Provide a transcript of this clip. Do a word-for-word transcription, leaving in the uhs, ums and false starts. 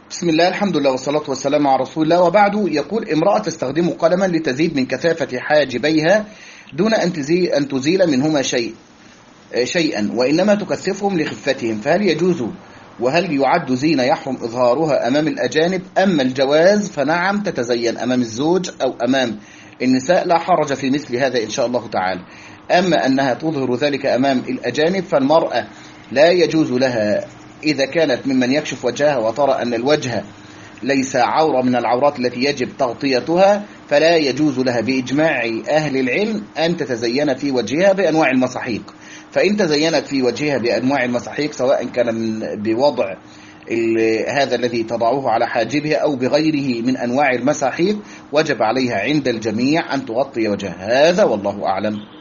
بسم الله، الحمد لله والصلاة والسلام على رسول الله، وبعد. يقول: امرأة تستخدم قلما لتزيد من كثافة حاجبيها دون أن تزيل, أن تزيل منهما شيء شيئا وإنما تكثفهم لخفتهم، فهل يجوز وهل يعد زينة يحرم إظهارها أمام الأجانب؟ أما الجواز فنعم، تتزين أمام الزوج أو أمام النساء، لا حرج في مثل هذا إن شاء الله تعالى. أما أنها تظهر ذلك أمام الأجانب فالمرأة لا يجوز لها إذا كانت ممن يكشف وجهها وترى أن الوجه ليس عورة من العورات التي يجب تغطيتها، فلا يجوز لها بإجماع أهل العلم أن تتزين في وجهها بأنواع المساحيق. فإن تزينت في وجهها بأنواع المساحيق سواء كان بوضع هذا الذي تضعه على حاجبها أو بغيره من أنواع المساحيق، وجب عليها عند الجميع أن تغطي وجهها. هذا والله أعلم.